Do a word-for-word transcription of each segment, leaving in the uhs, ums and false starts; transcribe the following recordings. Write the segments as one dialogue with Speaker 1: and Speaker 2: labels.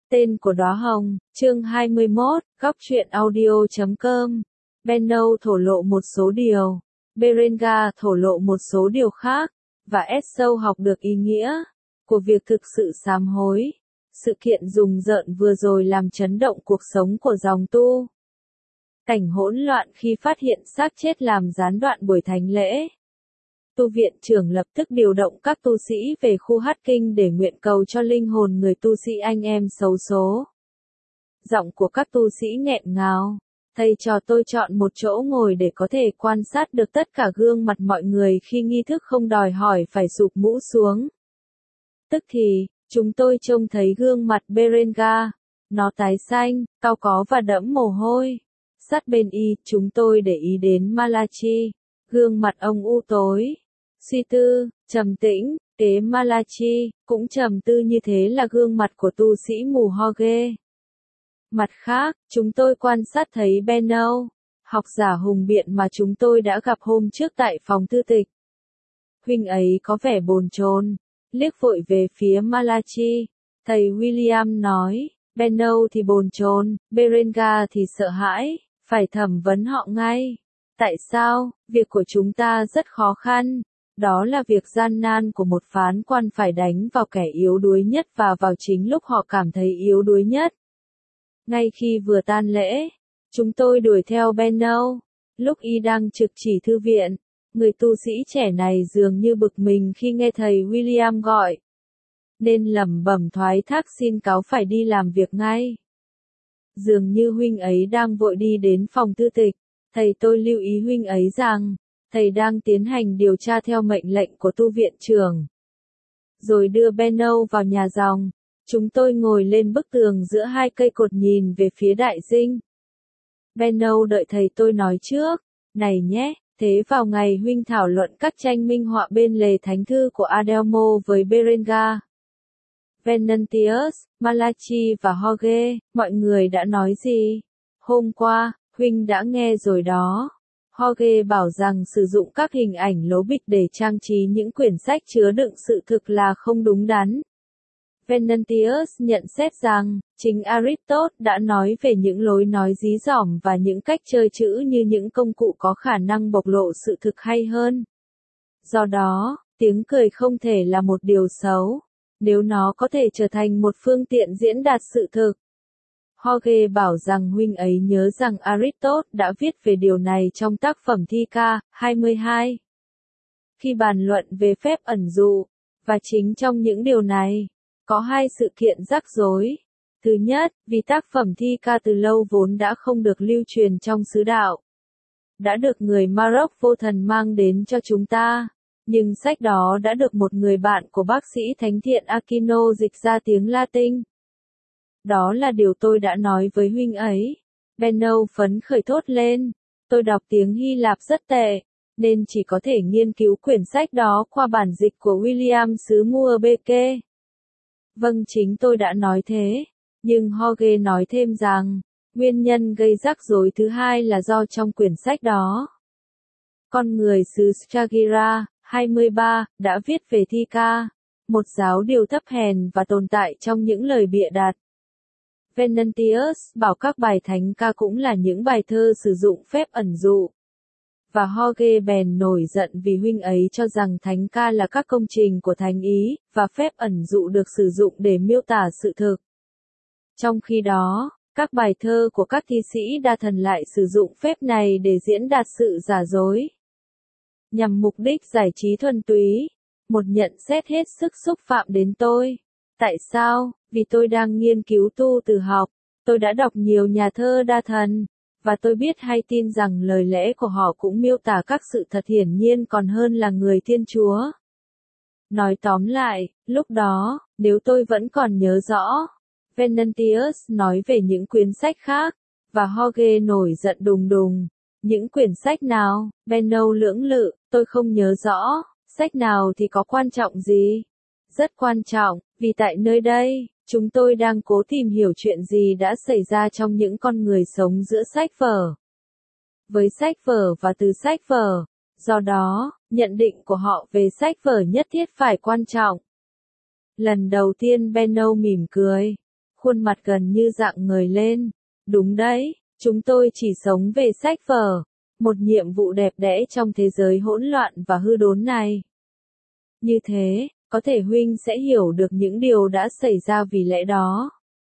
Speaker 1: Tên của đóa hồng, chương hai mươi mốt, góc truyện audio chấm com. Benno thổ lộ một số điều, Berengar thổ lộ một số điều khác, và Esau học được ý nghĩa của việc thực sự sám hối. Sự kiện rùng rợn vừa rồi làm chấn động cuộc sống của dòng tu. Cảnh hỗn loạn khi phát hiện xác chết làm gián đoạn buổi thánh lễ. Tu viện trưởng lập tức điều động các tu sĩ về khu hát kinh để nguyện cầu cho linh hồn người tu sĩ anh em xấu số. Giọng của các tu sĩ nghẹn ngào. Thầy cho tôi chọn một chỗ ngồi để có thể quan sát được tất cả gương mặt mọi người khi nghi thức không đòi hỏi phải sụp mũ xuống. Tức thì, chúng tôi trông thấy gương mặt Berengar. Nó tái xanh, cau có và đẫm mồ hôi. Sát bên y, chúng tôi để ý đến Malachi. Gương mặt ông u tối, suy tư, trầm tĩnh, kế Malachi, cũng trầm tư như thế là gương mặt của tu sĩ mù Hoge. Mặt khác, chúng tôi quan sát thấy Benno, học giả hùng biện mà chúng tôi đã gặp hôm trước tại phòng thư tịch. Huynh ấy có vẻ bồn chồn, liếc vội về phía Malachi. Thầy William nói, Benno thì bồn chồn, Berengar thì sợ hãi, phải thẩm vấn họ ngay. Tại sao? Việc của chúng ta rất khó khăn. Đó là việc gian nan của một phán quan phải đánh vào kẻ yếu đuối nhất và vào chính lúc họ cảm thấy yếu đuối nhất. Ngay khi vừa tan lễ, chúng tôi đuổi theo Benno. Lúc y đang trực chỉ thư viện, người tu sĩ trẻ này dường như bực mình khi nghe thầy William gọi. Nên lẩm bẩm thoái thác xin cáo phải đi làm việc ngay. Dường như huynh ấy đang vội đi đến phòng thư tịch. Thầy tôi lưu ý huynh ấy rằng, thầy đang tiến hành điều tra theo mệnh lệnh của tu viện trưởng. Rồi đưa Benno vào nhà dòng. Chúng tôi ngồi lên bức tường giữa hai cây cột nhìn về phía đại dinh. Benno đợi thầy tôi nói trước. Này nhé, thế vào ngày huynh thảo luận các tranh minh họa bên lề thánh thư của Adelmo với Berengar, Venantius, Malachi và Hoge, mọi người đã nói gì? Hôm qua, huynh đã nghe rồi đó. Hoge bảo rằng sử dụng các hình ảnh lố bịch để trang trí những quyển sách chứa đựng sự thực là không đúng đắn. Venantius nhận xét rằng, chính Aristotle đã nói về những lối nói dí dỏm và những cách chơi chữ như những công cụ có khả năng bộc lộ sự thực hay hơn. Do đó, tiếng cười không thể là một điều xấu, nếu nó có thể trở thành một phương tiện diễn đạt sự thực. Hoge bảo rằng huynh ấy nhớ rằng Aristotle đã viết về điều này trong tác phẩm Thi Ca, hai mươi hai. Khi bàn luận về phép ẩn dụ, và chính trong những điều này, có hai sự kiện rắc rối. Thứ nhất, vì tác phẩm Thi Ca từ lâu vốn đã không được lưu truyền trong xứ đạo. Đã được người Maroc vô thần mang đến cho chúng ta, nhưng sách đó đã được một người bạn của bác sĩ thánh thiện Aquino dịch ra tiếng Latin. Đó là điều tôi đã nói với huynh ấy. Benno phấn khởi thốt lên. Tôi đọc tiếng Hy Lạp rất tệ, nên chỉ có thể nghiên cứu quyển sách đó qua bản dịch của William xứ Murbeke. Vâng, chính tôi đã nói thế. Nhưng Hoge nói thêm rằng, nguyên nhân gây rắc rối thứ hai là do trong quyển sách đó, con người xứ Stagira, hai mươi ba, đã viết về Thi Ca, một giáo điều thấp hèn và tồn tại trong những lời bịa đặt. Venantius bảo các bài thánh ca cũng là những bài thơ sử dụng phép ẩn dụ. Và Hoge bèn nổi giận vì huynh ấy cho rằng thánh ca là các công trình của thánh ý, và phép ẩn dụ được sử dụng để miêu tả sự thực. Trong khi đó, các bài thơ của các thi sĩ đa thần lại sử dụng phép này để diễn đạt sự giả dối. Nhằm mục đích giải trí thuần túy, một nhận xét hết sức xúc phạm đến tôi. Tại sao? Vì tôi đang nghiên cứu tu từ học, tôi đã đọc nhiều nhà thơ đa thần, và tôi biết hay tin rằng lời lẽ của họ cũng miêu tả các sự thật hiển nhiên còn hơn là người Thiên Chúa. Nói tóm lại, lúc đó, nếu tôi vẫn còn nhớ rõ, Venantius nói về những quyển sách khác, và Hoge nổi giận đùng đùng. Những quyển sách nào? Benno lưỡng lự, tôi không nhớ rõ, sách nào thì có quan trọng gì? Rất quan trọng, vì tại nơi đây, chúng tôi đang cố tìm hiểu chuyện gì đã xảy ra trong những con người sống giữa sách vở. Với sách vở và từ sách vở, do đó, nhận định của họ về sách vở nhất thiết phải quan trọng. Lần đầu tiên Benno mỉm cười. khuôn mặt gần như rạng ngời lên. Đúng đấy, chúng tôi chỉ sống về sách vở. Một nhiệm vụ đẹp đẽ trong thế giới hỗn loạn và hư đốn này. Như thế, có thể huynh sẽ hiểu được những điều đã xảy ra vì lẽ đó.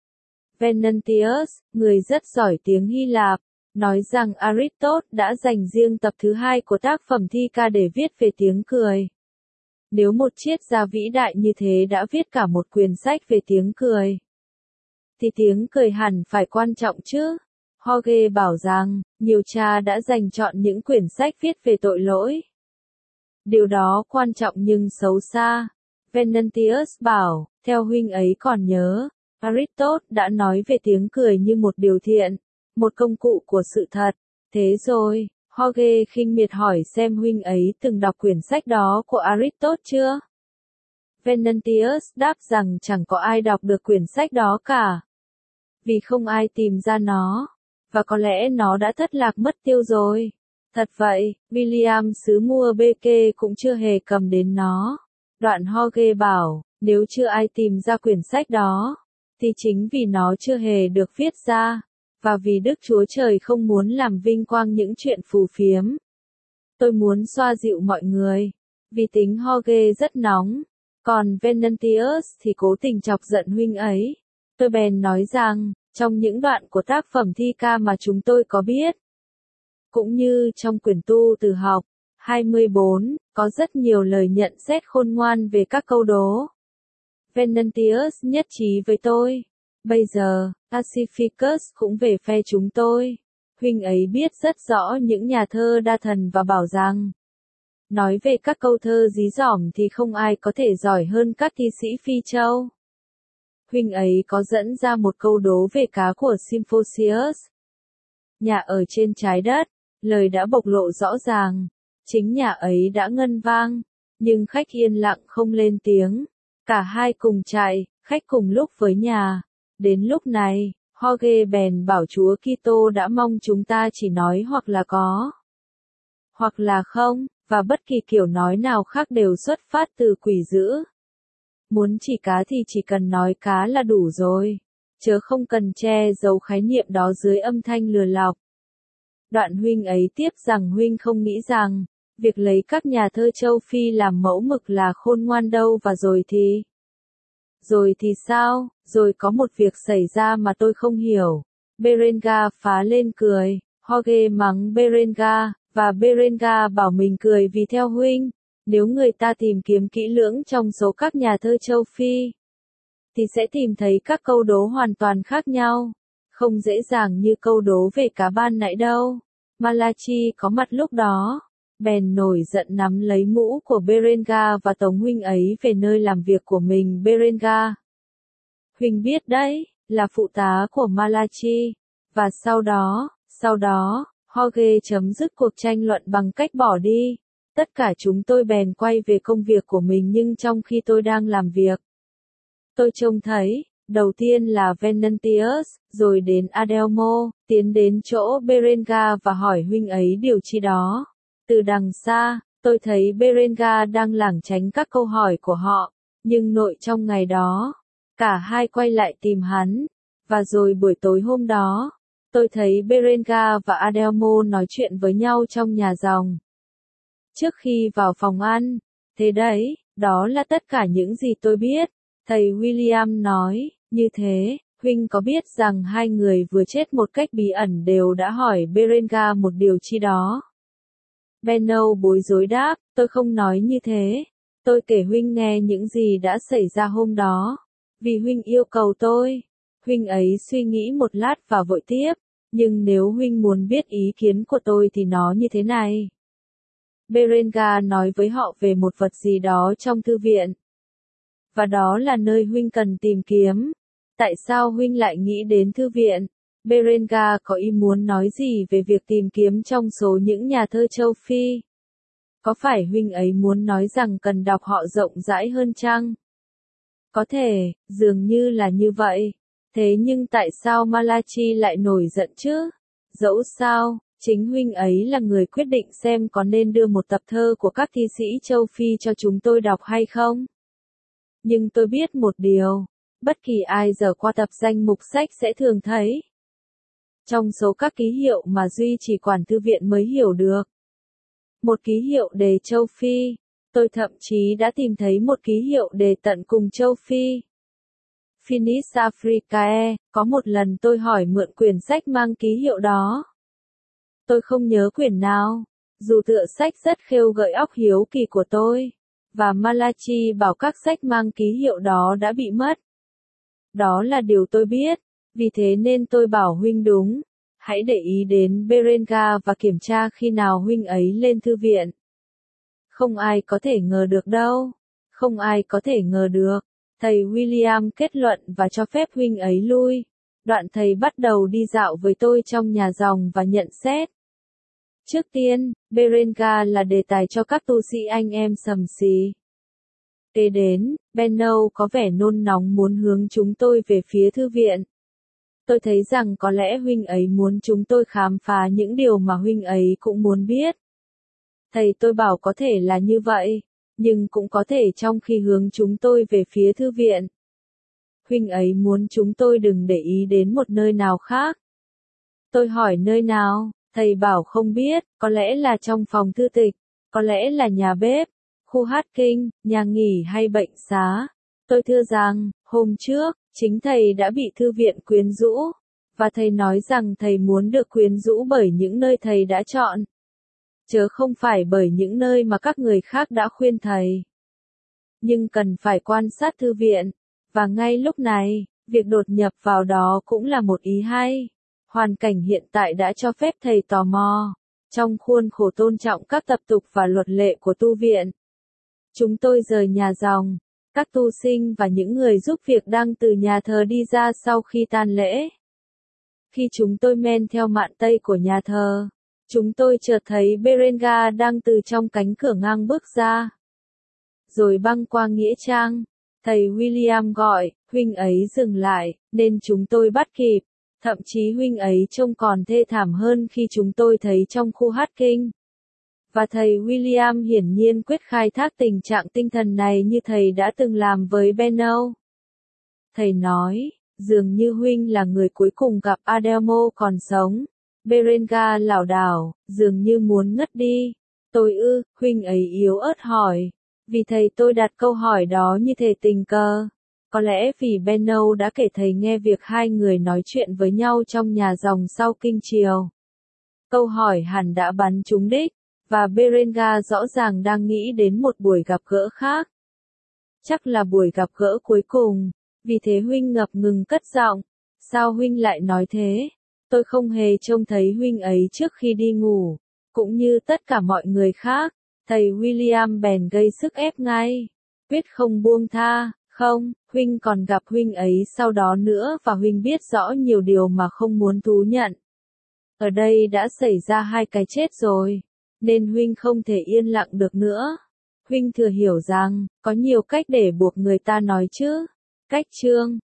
Speaker 1: Venantius, người rất giỏi tiếng Hy Lạp, nói rằng Aristotle đã dành riêng tập thứ hai của tác phẩm thi ca để viết về tiếng cười. Nếu một triết gia vĩ đại như thế đã viết cả một quyển sách về tiếng cười, thì tiếng cười hẳn phải quan trọng chứ. Jorge bảo rằng, nhiều cha đã dành chọn những quyển sách viết về tội lỗi. Điều đó quan trọng nhưng xấu xa. Venantius bảo, theo huynh ấy còn nhớ, Aristotle đã nói về tiếng cười như một điều thiện, một công cụ của sự thật. Thế rồi, Jorge khinh miệt hỏi xem huynh ấy từng đọc quyển sách đó của Aristotle chưa? Venantius đáp rằng chẳng có ai đọc được quyển sách đó cả. Vì không ai tìm ra nó. Và có lẽ nó đã thất lạc mất tiêu rồi. Thật vậy, William xứ mua bê kê cũng chưa hề cầm đến nó. Đoạn Jorge bảo, nếu chưa ai tìm ra quyển sách đó, thì chính vì nó chưa hề được viết ra, và vì Đức Chúa Trời không muốn làm vinh quang những chuyện phù phiếm. Tôi muốn xoa dịu mọi người, vì tính Jorge rất nóng, còn Venantius thì cố tình chọc giận huynh ấy. Tôi bèn nói rằng, trong những đoạn của tác phẩm thi ca mà chúng tôi có biết, cũng như trong quyển tu từ học, hai mươi bốn, có rất nhiều lời nhận xét khôn ngoan về các câu đố. Venantius nhất trí với tôi. Bây giờ, Pacificus cũng về phe chúng tôi. Huynh ấy biết rất rõ những nhà thơ đa thần và bảo rằng, nói về các câu thơ dí dỏm thì không ai có thể giỏi hơn các thi sĩ Phi Châu. Huynh ấy có dẫn ra một câu đố về cá của Symphosius. Nhà ở trên trái đất, lời đã bộc lộ rõ ràng. Chính nhà ấy đã ngân vang, nhưng khách yên lặng không lên tiếng. Cả hai cùng chạy, khách cùng lúc với nhà. Đến lúc này, Jorge bèn bảo Chúa Kitô đã mong chúng ta chỉ nói hoặc là có, hoặc là không, và bất kỳ kiểu nói nào khác đều xuất phát từ quỷ dữ. Muốn chỉ cá thì chỉ cần nói cá là đủ rồi, chớ không cần che giấu khái niệm đó dưới âm thanh lừa lọc. Đoạn huynh ấy tiếp rằng huynh không nghĩ rằng, việc lấy các nhà thơ châu Phi làm mẫu mực là khôn ngoan đâu, và rồi thì... Rồi thì sao? Rồi có một việc xảy ra mà tôi không hiểu. Berenga phá lên cười, Jorge mắng Berenga, và Berenga bảo mình cười vì theo huynh, nếu người ta tìm kiếm kỹ lưỡng trong số các nhà thơ châu Phi, thì sẽ tìm thấy các câu đố hoàn toàn khác nhau. Không dễ dàng như câu đố về cá ban nãy đâu. Malachi có mặt lúc đó, bèn nổi giận nắm lấy mũ của Berenga và tống huynh ấy về nơi làm việc của mình. Berenga, huynh biết đấy, là phụ tá của Malachi. Và sau đó, sau đó, Jorge chấm dứt cuộc tranh luận bằng cách bỏ đi. Tất cả chúng tôi bèn quay về công việc của mình, nhưng trong khi tôi đang làm việc, tôi trông thấy, đầu tiên là Venantius, rồi đến Adelmo, tiến đến chỗ Berenga và hỏi huynh ấy điều chi đó. Từ đằng xa, tôi thấy Berenga đang lảng tránh các câu hỏi của họ, nhưng nội trong ngày đó, cả hai quay lại tìm hắn. Và rồi buổi tối hôm đó, tôi thấy Berenga và Adelmo nói chuyện với nhau trong nhà ròng. Trước khi vào phòng ăn, thế đấy, đó là tất cả những gì tôi biết. Thầy William nói, như thế, huynh có biết rằng hai người vừa chết một cách bí ẩn đều đã hỏi Berenga một điều chi đó? Benno bối rối đáp, tôi không nói như thế. Tôi kể huynh nghe những gì đã xảy ra hôm đó. Vì huynh yêu cầu tôi. Huynh ấy suy nghĩ một lát và vội tiếp. Nhưng nếu huynh muốn biết ý kiến của tôi thì nó như thế này. Berenga nói với họ về một vật gì đó trong thư viện. Và đó là nơi huynh cần tìm kiếm. Tại sao huynh lại nghĩ đến thư viện? Berenga có ý muốn nói gì về việc tìm kiếm trong số những nhà thơ châu Phi? Có phải huynh ấy muốn nói rằng cần đọc họ rộng rãi hơn chăng? Có thể, dường như là như vậy. Thế nhưng tại sao Malachi lại nổi giận chứ? Dẫu sao, chính huynh ấy là người quyết định xem có nên đưa một tập thơ của các thi sĩ châu Phi cho chúng tôi đọc hay không. Nhưng tôi biết một điều. Bất kỳ ai giờ qua tập danh mục sách sẽ thường thấy. Trong số các ký hiệu mà Duy chỉ quản thư viện mới hiểu được. Một ký hiệu đề châu Phi. Tôi thậm chí đã tìm thấy một ký hiệu đề tận cùng châu Phi. Finis Africae, có một lần tôi hỏi mượn quyển sách mang ký hiệu đó. Tôi không nhớ quyển nào, dù tựa sách rất khêu gợi óc hiếu kỳ của tôi, và Malachi bảo các sách mang ký hiệu đó đã bị mất. Đó là điều tôi biết, vì thế nên tôi bảo huynh đúng, hãy để ý đến Berengar và kiểm tra khi nào huynh ấy lên thư viện. Không ai có thể ngờ được đâu, không ai có thể ngờ được. Thầy William kết luận và cho phép huynh ấy lui. Đoạn thầy bắt đầu đi dạo với tôi trong nhà dòng và nhận xét. Trước tiên, Berengar là đề tài cho các tu sĩ anh em sầm xì. Kế đến, Benno có vẻ nôn nóng muốn hướng chúng tôi về phía thư viện. Tôi thấy rằng có lẽ huynh ấy muốn chúng tôi khám phá những điều mà huynh ấy cũng muốn biết. Thầy tôi bảo có thể là như vậy, nhưng cũng có thể trong khi hướng chúng tôi về phía thư viện. Huynh ấy muốn chúng tôi đừng để ý đến một nơi nào khác. Tôi hỏi nơi nào, thầy bảo không biết, có lẽ là trong phòng thư tịch, có lẽ là nhà bếp, khu hát kinh, nhà nghỉ hay bệnh xá. Tôi thưa rằng, hôm trước, chính thầy đã bị thư viện quyến rũ, và thầy nói rằng thầy muốn được quyến rũ bởi những nơi thầy đã chọn, chớ không phải bởi những nơi mà các người khác đã khuyên thầy. Nhưng cần phải quan sát thư viện, và ngay lúc này, việc đột nhập vào đó cũng là một ý hay. Hoàn cảnh hiện tại đã cho phép thầy tò mò, trong khuôn khổ tôn trọng các tập tục và luật lệ của tu viện. Chúng tôi rời nhà dòng, các tu sinh và những người giúp việc đang từ nhà thờ đi ra sau khi tan lễ. Khi chúng tôi men theo mạn tây của nhà thờ, chúng tôi chợt thấy Berengar đang từ trong cánh cửa ngang bước ra. Rồi băng qua nghĩa trang, thầy William gọi, huynh ấy dừng lại, nên chúng tôi bắt kịp. Thậm chí huynh ấy trông còn thê thảm hơn khi chúng tôi thấy trong khu hát kinh. Và thầy William hiển nhiên quyết khai thác tình trạng tinh thần này như thầy đã từng làm với Benno. Thầy nói, dường như huynh là người cuối cùng gặp Adelmo còn sống. Berengar lảo đảo, dường như muốn ngất đi. Tôi ư, huynh ấy yếu ớt hỏi. Vì thầy tôi đặt câu hỏi đó như thể tình cờ. Có lẽ vì Benno đã kể thầy nghe việc hai người nói chuyện với nhau trong nhà dòng sau kinh chiều. Câu hỏi hẳn đã bắn trúng đích, và Berengar rõ ràng đang nghĩ đến một buổi gặp gỡ khác. Chắc là buổi gặp gỡ cuối cùng, vì thế huynh ngập ngừng cất giọng. Sao huynh lại nói thế? Tôi không hề trông thấy huynh ấy trước khi đi ngủ, cũng như tất cả mọi người khác. Thầy William bèn gây sức ép ngay. Quyết không buông tha, không, huynh còn gặp huynh ấy sau đó nữa và huynh biết rõ nhiều điều mà không muốn thú nhận. Ở đây đã xảy ra hai cái chết rồi, nên huynh không thể yên lặng được nữa. Huynh thừa hiểu rằng, có nhiều cách để buộc người ta nói chứ. Cách chương